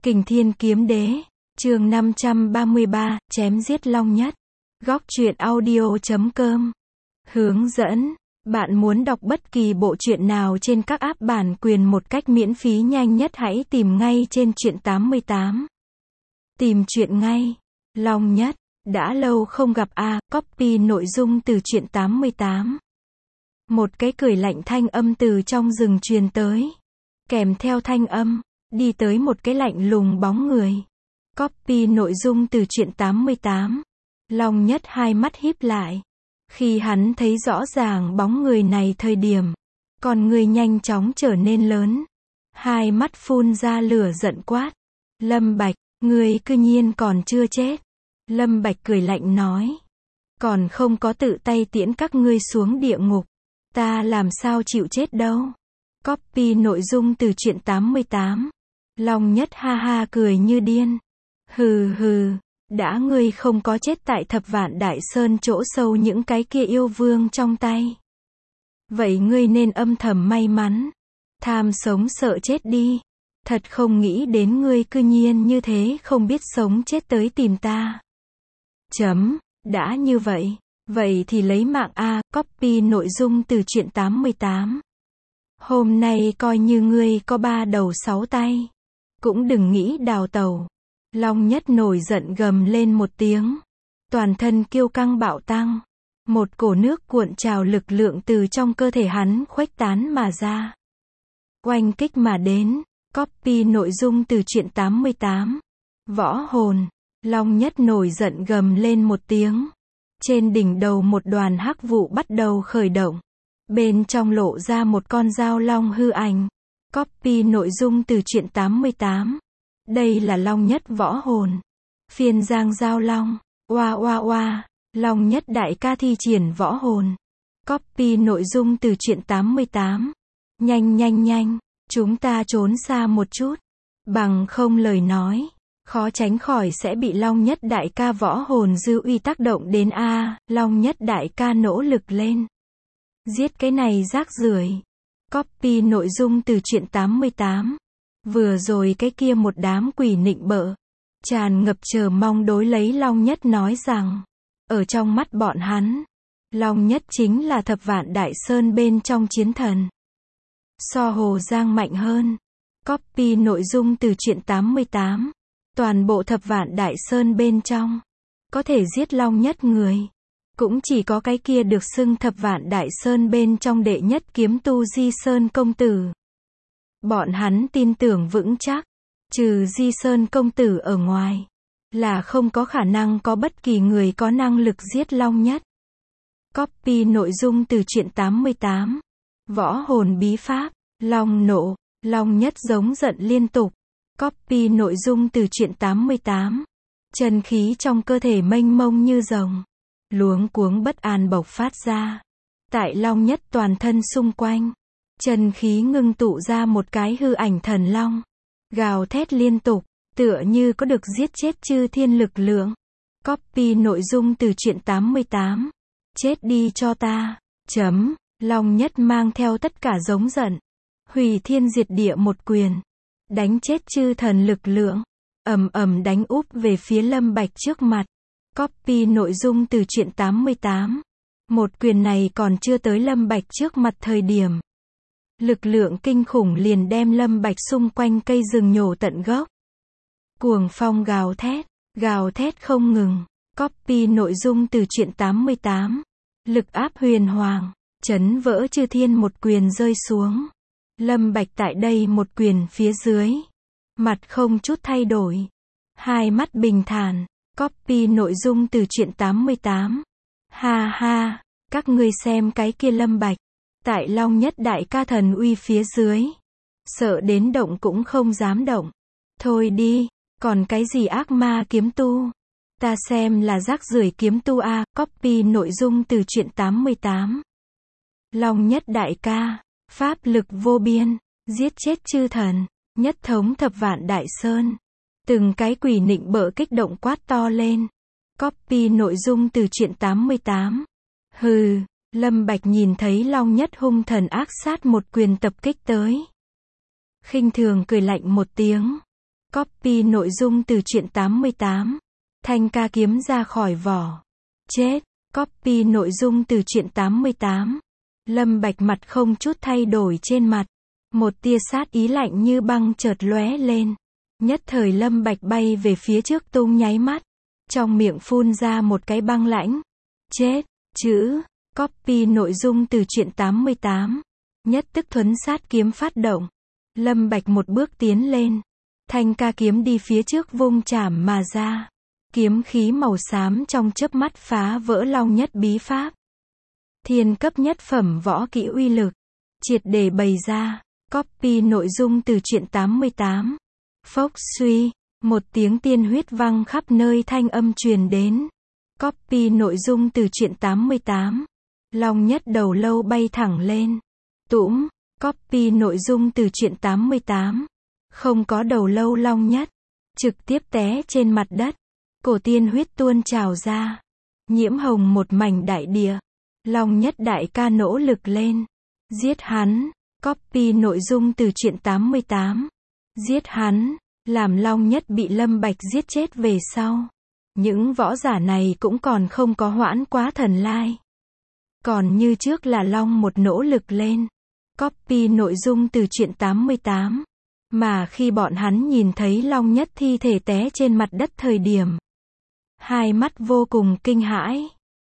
Kình Thiên Kiếm Đế, chương 533, chém giết Long Nhất. Góc truyện audio.com. Hướng dẫn. Bạn muốn đọc bất kỳ bộ truyện nào trên các app bản quyền một cách miễn phí nhanh nhất hãy tìm ngay trên truyện 88. Tìm truyện ngay. Long Nhất, đã lâu không gặp a, copy nội dung từ truyện 88. Một cái cười lạnh thanh âm từ trong rừng truyền tới. Kèm theo thanh âm, đi tới một cái lạnh lùng bóng người. Copy nội dung từ truyện 88. Long Nhất hai mắt híp lại. Khi hắn thấy rõ ràng bóng người này thời điểm, con người nhanh chóng trở nên lớn. Hai mắt phun ra lửa giận quát. Lâm Bạch, ngươi cư nhiên còn chưa chết. Lâm Bạch cười lạnh nói. Còn không có tự tay tiễn các ngươi xuống địa ngục. Ta làm sao chịu chết đâu. Copy nội dung từ truyện 88. Long Nhất ha ha cười như điên. Hừ hừ, đã ngươi không có chết tại Thập Vạn Đại Sơn chỗ sâu những cái kia yêu vương trong tay. Vậy ngươi nên âm thầm may mắn. Tham sống sợ chết đi. Thật không nghĩ đến ngươi cư nhiên như thế không biết sống chết tới tìm ta. Đã như vậy. Vậy thì lấy mạng a, copy nội dung từ truyện 88. Hôm nay coi như ngươi có 3 đầu 6 tay. Cũng đừng nghĩ đào tẩu. Long Nhất nổi giận gầm lên một tiếng. Toàn thân kiêu căng bạo tăng. Một cổ nước cuộn trào lực lượng từ trong cơ thể hắn khuếch tán mà ra. Oanh kích mà đến. Copy nội dung từ truyện 88. Võ hồn. Long Nhất nổi giận gầm lên một tiếng. Trên đỉnh đầu một đoàn hắc vụ bắt đầu khởi động. Bên trong lộ ra một con dao long hư ảnh. Copy nội dung từ truyện 88. Đây là Long Nhất võ hồn. Phiên giang giao long. Oa oa oa. Long Nhất đại ca thi triển võ hồn. Copy nội dung từ truyện 88. Nhanh nhanh nhanh. Chúng ta trốn xa một chút. Bằng không lời nói. Khó tránh khỏi sẽ bị Long Nhất đại ca võ hồn dư uy tác động đến a. Long Nhất đại ca nỗ lực lên. Giết cái này rác rưởi. Copy nội dung từ truyện 88. Vừa rồi cái kia một đám quỷ nịnh bợ. Tràn ngập chờ mong đối lấy Long Nhất nói rằng. Ở trong mắt bọn hắn. Long Nhất chính là Thập Vạn Đại Sơn bên trong chiến thần. So Hồ Giang mạnh hơn. Copy nội dung từ truyện 88. Toàn bộ Thập Vạn Đại Sơn bên trong. Có thể giết Long Nhất người. Cũng chỉ có cái kia được xưng Thập Vạn Đại Sơn bên trong đệ nhất kiếm tu Di Sơn công tử. Bọn hắn tin tưởng vững chắc. Trừ Di Sơn công tử ở ngoài. Là không có khả năng có bất kỳ người có năng lực giết Long Nhất. Copy nội dung từ truyện 88. Võ hồn bí pháp. Long nộ. Long Nhất giống giận liên tục. Copy nội dung từ truyện 88. Chân khí trong cơ thể mênh mông như rồng. Luống cuống bất an bộc phát ra. Tại Long Nhất toàn thân xung quanh. Chân khí ngưng tụ ra một cái hư ảnh thần long. Gào thét liên tục. Tựa như có được giết chết chư thiên lực lượng. Copy nội dung từ truyện 88. Chết đi cho ta. Long Nhất mang theo tất cả giống giận. Hủy thiên diệt địa một quyền. Đánh chết chư thần lực lượng. Ầm ầm đánh úp về phía Lâm Bạch trước mặt. Copy nội dung từ truyện 88. Một quyền này còn chưa tới Lâm Bạch trước mặt thời điểm. Lực lượng kinh khủng liền đem Lâm Bạch xung quanh cây rừng nhổ tận gốc. Cuồng phong gào thét không ngừng. Copy nội dung từ truyện 88. Lực áp huyền hoàng. Chấn vỡ chư thiên một quyền rơi xuống. Lâm Bạch tại đây một quyền phía dưới. Mặt không chút thay đổi. Hai mắt bình thản. Copy nội dung từ truyện 88. Ha ha, các ngươi xem cái kia Lâm Bạch. Tại Long Nhất đại ca thần uy phía dưới. Sợ đến động cũng không dám động. Thôi đi, còn cái gì ác ma kiếm tu. Ta xem là rác rưởi kiếm tu a. Copy nội dung từ truyện 88. Long Nhất đại ca. Pháp lực vô biên. Giết chết chư thần. Nhất thống Thập Vạn Đại Sơn. Từng cái quỷ nịnh bợ kích động quát to lên. Copy nội dung từ truyện 88. Hừ, Lâm Bạch nhìn thấy Long Nhất hung thần ác sát một quyền tập kích tới. Khinh thường cười lạnh một tiếng. Copy nội dung từ truyện 88. Thanh ca kiếm ra khỏi vỏ. Chết. Copy nội dung từ truyện 88. Lâm Bạch mặt không chút thay đổi trên mặt. Một tia sát ý lạnh như băng chợt lóe lên. Nhất thời Lâm Bạch bay về phía trước tung nháy mắt. Trong miệng phun ra một cái băng lãnh. Chết. Chữ. Copy nội dung từ truyện 88. Nhất tức thuấn sát kiếm phát động. Lâm Bạch một bước tiến lên. Thanh ca kiếm đi phía trước vung chảm mà ra. Kiếm khí màu xám trong chớp mắt phá vỡ Long Nhất bí pháp. Thiên cấp nhất phẩm võ kỹ uy lực. Triệt để bày ra. Copy nội dung từ truyện 88. Phốc suy. Một tiếng tiên huyết vang khắp nơi thanh âm truyền đến. Copy nội dung từ truyện 88. Long Nhất đầu lâu bay thẳng lên. Tũm. Copy nội dung từ truyện 88. Không có đầu lâu Long Nhất. Trực tiếp té trên mặt đất. Cổ tiên huyết tuôn trào ra. Nhiễm hồng một mảnh đại địa. Long Nhất đại ca nỗ lực lên. Giết hắn. Copy nội dung từ truyện 88. Giết hắn. Làm Long Nhất bị Lâm Bạch giết chết về sau. Những võ giả này cũng còn không có hoãn quá thần lai. Còn như trước là Long một nỗ lực lên. Copy nội dung từ truyện 88. Mà khi bọn hắn nhìn thấy Long Nhất thi thể té trên mặt đất thời điểm. Hai mắt vô cùng kinh hãi.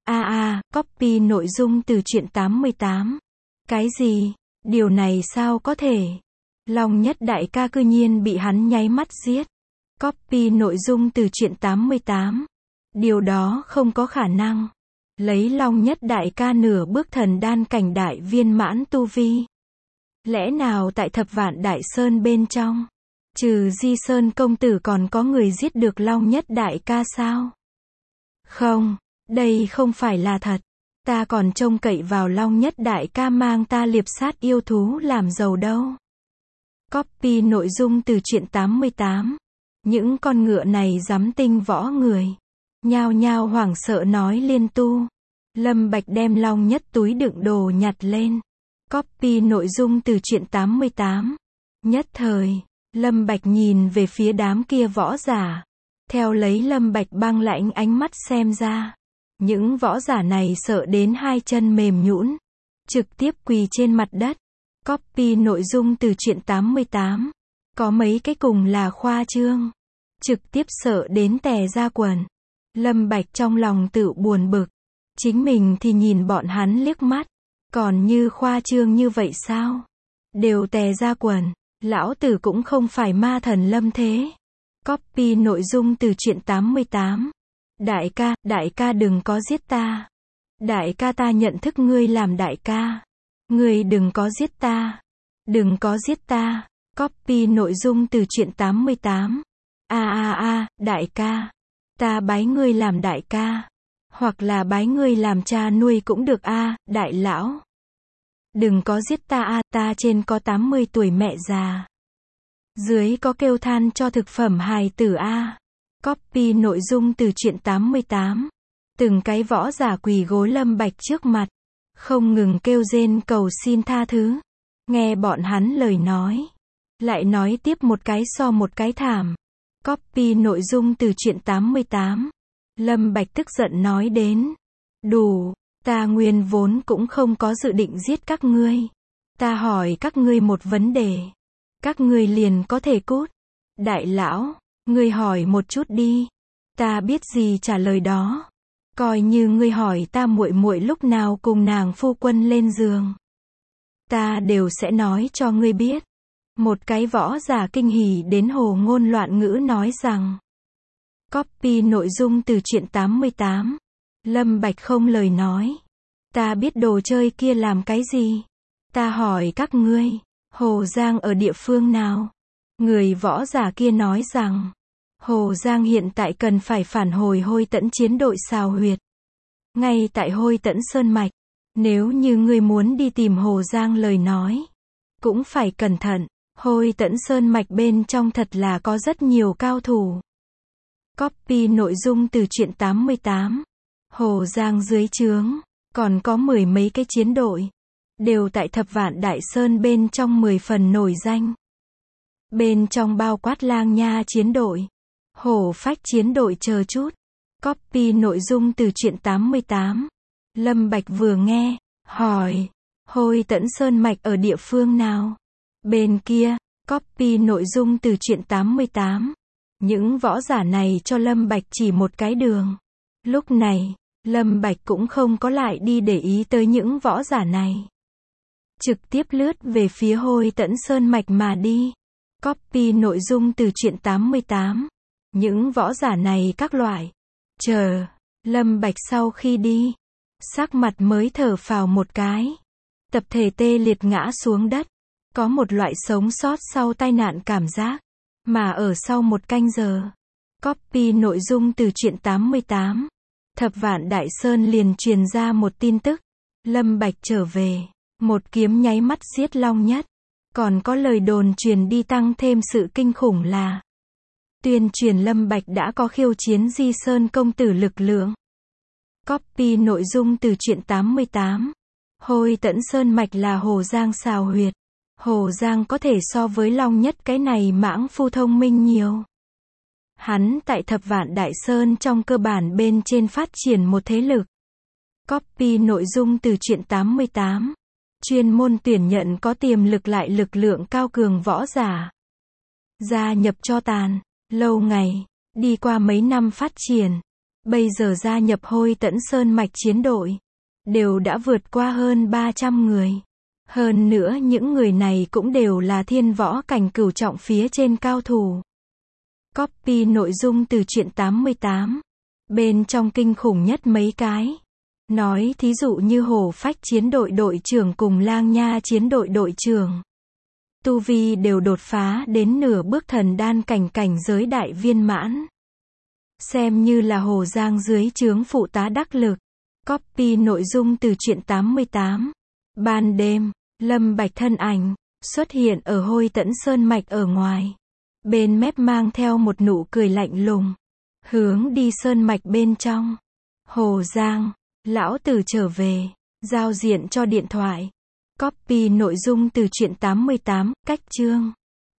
Copy nội dung từ truyện 88. Cái gì? Điều này sao có thể? Long Nhất đại ca cư nhiên bị hắn nháy mắt giết. Copy nội dung từ truyện 88. Điều đó không có khả năng. Lấy Long Nhất đại ca nửa bước thần đan cảnh đại viên mãn tu vi. Lẽ nào tại Thập Vạn Đại Sơn bên trong, trừ Di Sơn công tử còn có người giết được Long Nhất đại ca sao? Không, đây không phải là thật. Ta còn trông cậy vào Long Nhất đại ca mang ta liệp sát yêu thú làm giàu đâu. Copy nội dung từ truyện 88. Những con ngựa này dám tinh võ người. Nhao nhao hoảng sợ nói liên tu. Lâm Bạch đem Long Nhất túi đựng đồ nhặt lên. Copy nội dung từ truyện 88. Nhất thời, Lâm Bạch nhìn về phía đám kia võ giả. Theo lấy Lâm Bạch băng lãnh ánh mắt xem ra. Những võ giả này sợ đến hai chân mềm nhũn. Trực tiếp quỳ trên mặt đất. Copy nội dung từ truyện 88. Có mấy cái cùng là khoa trương. Trực tiếp sợ đến tè ra quần. Lâm Bạch trong lòng tự buồn bực. Chính mình thì nhìn bọn hắn liếc mắt. Còn như khoa trương như vậy sao? Đều tè ra quần. Lão tử cũng không phải ma thần lâm thế. Copy nội dung từ truyện 88. Đại ca đừng có giết ta. Đại ca ta nhận thức ngươi làm đại ca. Ngươi đừng có giết ta. Đừng có giết ta. Copy nội dung từ truyện 88. Đại ca. Ta bái ngươi làm đại ca. Hoặc là bái ngươi làm cha nuôi cũng được đại lão. Đừng có giết ta ta trên có 80 tuổi mẹ già. Dưới có kêu than cho thực phẩm hài tử Copy nội dung từ truyện 88. Từng cái võ giả quỳ gối Lâm Bạch trước mặt. Không ngừng kêu rên cầu xin tha thứ. Nghe bọn hắn lời nói. Lại nói tiếp một cái so một cái thảm. Copy nội dung từ truyện 88. Lâm Bạch tức giận nói đến. Đủ, ta nguyên vốn cũng không có dự định giết các ngươi. Ta hỏi các ngươi một vấn đề. Các ngươi liền có thể cút. Đại lão, ngươi hỏi một chút đi. Ta biết gì trả lời đó. Coi như ngươi hỏi ta muội muội lúc nào cùng nàng phu quân lên giường. Ta đều sẽ nói cho ngươi biết. Một cái võ giả kinh hỉ đến hồ ngôn loạn ngữ nói rằng. Copy nội dung từ truyện 88. Lâm Bạch không lời nói. Ta biết đồ chơi kia làm cái gì. Ta hỏi các ngươi. Hồ Giang ở địa phương nào? Người võ giả kia nói rằng. Hồ Giang hiện tại cần phải phản hồi Hôi Tẫn chiến đội xào huyệt. Ngay tại Hôi Tẫn Sơn Mạch. Nếu như ngươi muốn đi tìm Hồ Giang lời nói. Cũng phải cẩn thận. Hôi Tẫn Sơn Mạch bên trong thật là có rất nhiều cao thủ. Copy nội dung từ truyện 88. Hồ Giang dưới trướng. Còn có 10 mấy cái chiến đội. Đều tại Thập Vạn Đại Sơn bên trong 10 phần nổi danh. Bên trong bao quát Lang Nha chiến đội, Hổ Phách chiến đội chờ chút. Copy nội dung từ truyện 88. Lâm Bạch vừa nghe, hỏi, Hôi Tẫn Sơn Mạch ở địa phương nào? Bên kia, copy nội dung từ truyện 88. Những võ giả này cho Lâm Bạch chỉ một cái đường. Lúc này, Lâm Bạch cũng không có lại đi để ý tới những võ giả này. Trực tiếp lướt về phía Hôi Tẫn Sơn Mạch mà đi. Copy nội dung từ truyện 88. Những võ giả này các loại. Chờ, Lâm Bạch sau khi đi, sắc mặt mới thở phào một cái. Tập thể tê liệt ngã xuống đất. Có một loại sống sót sau tai nạn cảm giác. Mà ở sau một canh giờ. Copy nội dung từ truyện 88. Thập Vạn Đại Sơn liền truyền ra một tin tức. Lâm Bạch trở về. Một kiếm nháy mắt giết Long Nhất. Còn có lời đồn truyền đi tăng thêm sự kinh khủng là tuyên truyền Lâm Bạch đã có khiêu chiến Di Sơn công tử lực lượng. Copy nội dung từ truyện 88. Hôi Tẫn Sơn Mạch là Hồ Giang xào huyệt. Hồ Giang có thể so với Long Nhất cái này mãng phu thông minh nhiều. Hắn tại Thập Vạn Đại Sơn trong cơ bản bên trên phát triển một thế lực. Copy nội dung từ truyện 88. Chuyên môn tuyển nhận có tiềm lực lại lực lượng cao cường võ giả. Gia nhập cho tàn, lâu ngày, đi qua mấy năm phát triển. Bây giờ gia nhập Hôi Tẫn Sơn Mạch chiến đội. Đều đã vượt qua hơn 300 người. Hơn nữa những người này cũng đều là thiên võ cảnh cửu trọng phía trên cao thủ. Copy nội dung từ truyện 88. Bên trong kinh khủng nhất mấy cái. Nói thí dụ như Hổ Phách chiến đội đội trưởng cùng Lang Nha chiến đội đội trưởng. Tu vi đều đột phá đến nửa bước thần đan cảnh giới đại viên mãn. Xem như là Hồ Giang dưới trướng phụ tá đắc lực. Copy nội dung từ truyện 88. Ban đêm, Lâm Bạch thân ảnh xuất hiện ở Hôi Tẫn Sơn Mạch ở ngoài. Bên mép mang theo một nụ cười lạnh lùng. Hướng đi sơn mạch bên trong. Hồ Giang, lão tử trở về. Giao diện cho điện thoại. Copy nội dung từ truyện 88, cách chương.